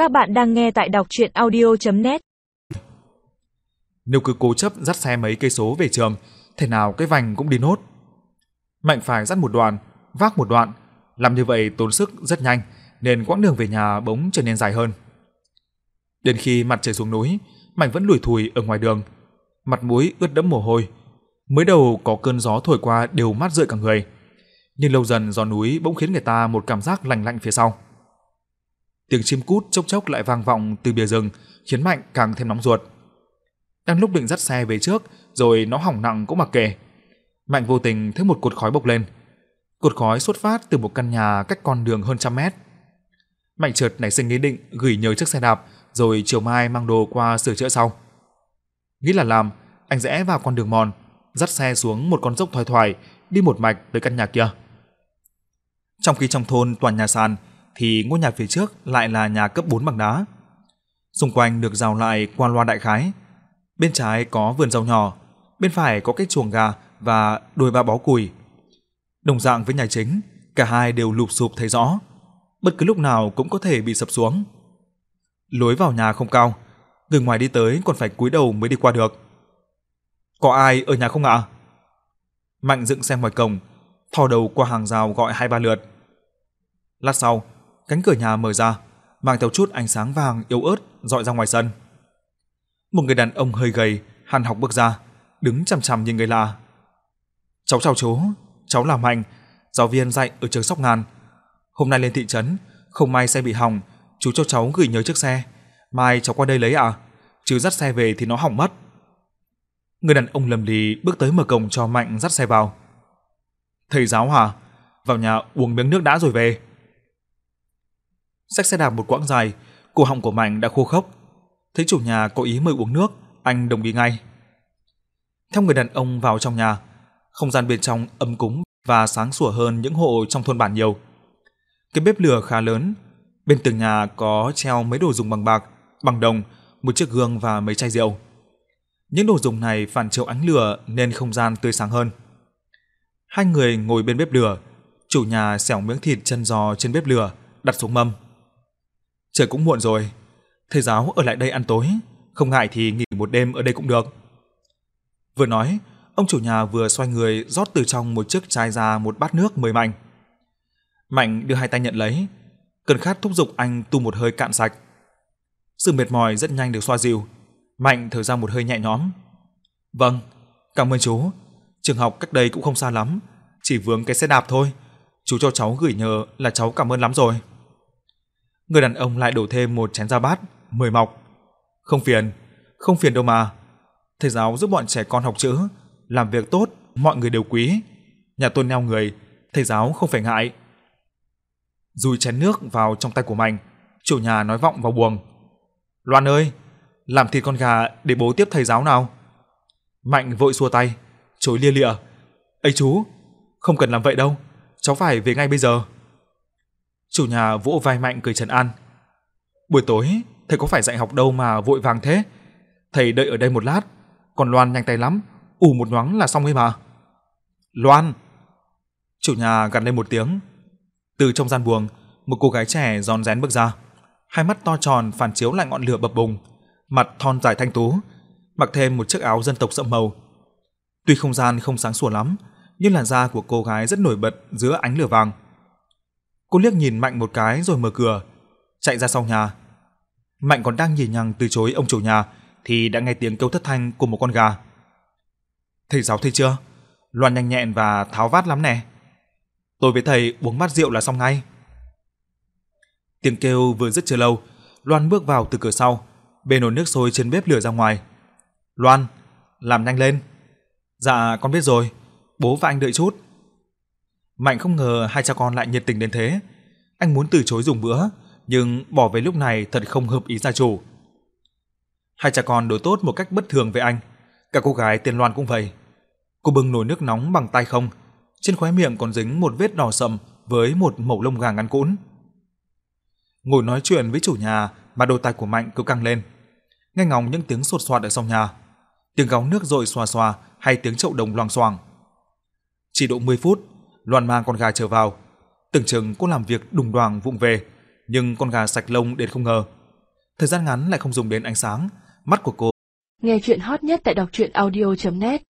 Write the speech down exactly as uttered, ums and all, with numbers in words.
Các bạn đang nghe tại đọc truyện audio chấm net. Nếu cứ cố chấp dắt xe mấy cây số về trường, thế nào cái vành cũng đi nốt. Mạnh phải dắt một đoạn, vác một đoạn, làm như vậy tốn sức rất nhanh, nên quãng đường về nhà bỗng trở nên dài hơn. Đến khi mặt trời xuống núi, Mạnh vẫn lủi thủi ở ngoài đường, mặt mũi ướt đẫm mồ hôi. Mới đầu có cơn gió thổi qua đều mát rượi cả người, nhưng lâu dần gió núi bỗng khiến người ta một cảm giác lạnh lạnh phía sau. Tiếng chim cút chốc chốc lại vang vọng từ bìa rừng, khiến Mạnh càng thêm nóng ruột. Đang lúc định dắt xe về trước, rồi nó hỏng nặng cũng mặc kệ, Mạnh vô tình thấy một cột khói bốc lên. Cột khói xuất phát từ một căn nhà cách con đường hơn trăm mét. Mạnh chợt nảy sinh ý định gửi nhờ chiếc xe đạp, rồi chiều mai mang đồ qua sửa chữa sau. Nghĩ là làm, anh rẽ vào con đường mòn, dắt xe xuống một con dốc thoải thoải, đi một mạch tới căn nhà kia. Trong khi trong thôn toàn nhà sàn, thì ngôi nhà phía trước lại là nhà cấp bốn bằng đá. Xung quanh được rào lại qua loa đại khái. Bên trái có vườn rau nhỏ, bên phải có cái chuồng gà và đôi ba bó củi. Đồng dạng với nhà chính, cả hai đều lụp xụp thấy rõ, bất cứ lúc nào cũng có thể bị sập xuống. Lối vào nhà không cao, người ngoài đi tới còn phải cúi đầu mới đi qua được. Có ai ở nhà không ạ? Mạnh dựng xe ngoài cổng, thò đầu qua hàng rào gọi hai ba lượt. Lát sau, cánh cửa nhà mở ra, mang theo chút ánh sáng vàng yếu ớt dọi ra ngoài sân. Một người đàn ông hơi gầy, hằn học bước ra, đứng chằm chằm nhìn người lạ. Cháu chào chú, cháu là Mạnh, giáo viên dạy ở trường Sóc Ngàn. Hôm nay lên thị trấn, không may xe bị hỏng, chú cho cháu gửi nhờ chiếc xe. Mai cháu qua đây lấy ạ, à? Chứ dắt xe về thì nó hỏng mất. Người đàn ông lầm lì bước tới mở cổng cho Mạnh dắt xe vào. Thầy giáo hả? Vào nhà uống miếng nước đã rồi về. Xách xe đạp một quãng dài, cổ họng của Mạnh đã khô khốc. Thấy chủ nhà có ý mời uống nước, anh đồng ý ngay. Theo người đàn ông vào trong nhà, không gian bên trong ấm cúng và sáng sủa hơn những hộ trong thôn bản nhiều. Cái bếp lửa khá lớn, bên tường nhà có treo mấy đồ dùng bằng bạc, bằng đồng, một chiếc gương và mấy chai rượu. Những đồ dùng này phản chiếu ánh lửa nên không gian tươi sáng hơn. Hai người ngồi bên bếp lửa, chủ nhà xẻo miếng thịt chân giò trên bếp lửa, đặt xuống mâm. Trời cũng muộn rồi, thầy giáo ở lại đây ăn tối, không ngại thì nghỉ một đêm ở đây cũng được. Vừa nói, ông chủ nhà vừa xoay người rót từ trong một chiếc chai ra một bát nước mời Mạnh. Mạnh đưa hai tay nhận lấy, cơn khát thúc giục anh tu một hơi cạn sạch. Sự mệt mỏi rất nhanh được xoa dịu, Mạnh thở ra một hơi nhẹ nhõm. Vâng, cảm ơn chú. Trường học cách đây cũng không xa lắm, chỉ vướng cái xe đạp thôi. Chú cho cháu gửi nhờ là cháu cảm ơn lắm rồi. Người đàn ông lại đổ thêm một chén ra bát, mời mọc. Không phiền, không phiền đâu mà. Thầy giáo giúp bọn trẻ con học chữ, làm việc tốt, mọi người đều quý. Nhà tôi neo người, thầy giáo không phải ngại. Dùi chén nước vào trong tay của Mạnh, chủ nhà nói vọng vào buồng. Loan ơi, làm thịt con gà để bố tiếp thầy giáo nào. Mạnh vội xua tay, chối lia lịa. Ây chú, không cần làm vậy đâu, cháu phải về ngay bây giờ. Chủ nhà vỗ vai Mạnh cười trấn an. Buổi tối, thầy có phải dạy học đâu mà vội vàng thế. Thầy đợi ở đây một lát, còn Loan nhanh tay lắm, ù một nhoáng là xong ấy mà. Loan! Chủ nhà gằn lên một tiếng. Từ trong gian buồng, một cô gái trẻ rón rén bước ra, hai mắt to tròn phản chiếu lại ngọn lửa bập bùng, mặt thon dài thanh tú, mặc thêm một chiếc áo dân tộc sậm màu. Tuy không gian không sáng sủa lắm, nhưng làn da của cô gái rất nổi bật giữa ánh lửa vàng. Cô liếc nhìn Mạnh một cái rồi mở cửa, chạy ra sau nhà. Mạnh còn đang nhì nhằng từ chối ông chủ nhà thì đã nghe tiếng kêu thất thanh của một con gà. Thầy giáo thấy chưa? Loan nhanh nhẹn và tháo vát lắm nè. Tôi với thầy uống bát rượu là xong ngay. Tiếng kêu vừa dứt chưa lâu, Loan bước vào từ cửa sau, bê nồi nước sôi trên bếp lửa ra ngoài. Loan, làm nhanh lên. Dạ con biết rồi, bố và anh đợi chút. Mạnh không ngờ hai cha con lại nhiệt tình đến thế. Anh muốn từ chối dùng bữa, nhưng bỏ về lúc này thật không hợp ý gia chủ. Hai cha con đối tốt một cách bất thường với anh. Cả cô gái tên Loan cũng vậy. Cô bưng nồi nước nóng bằng tay không, trên khóe miệng còn dính một vết đỏ sậm với một mẩu lông gà ngắn cũn. Ngồi nói chuyện với chủ nhà mà đôi tai của Mạnh cứ căng lên, nghe ngóng những tiếng sột soạt ở sau nhà, tiếng gáo nước rội xòa xòa hay tiếng chậu đồng loang xoàng. Chỉ độ mười phút, Loan mang con gà trở vào. Tưởng chừng cô làm việc đùng đoàng vụng về, nhưng con gà sạch lông đến không ngờ. thời gian ngắn lại không dùng đến ánh sáng, mắt của cô. Nghe chuyện hot nhất tại đọc truyện audio chấm net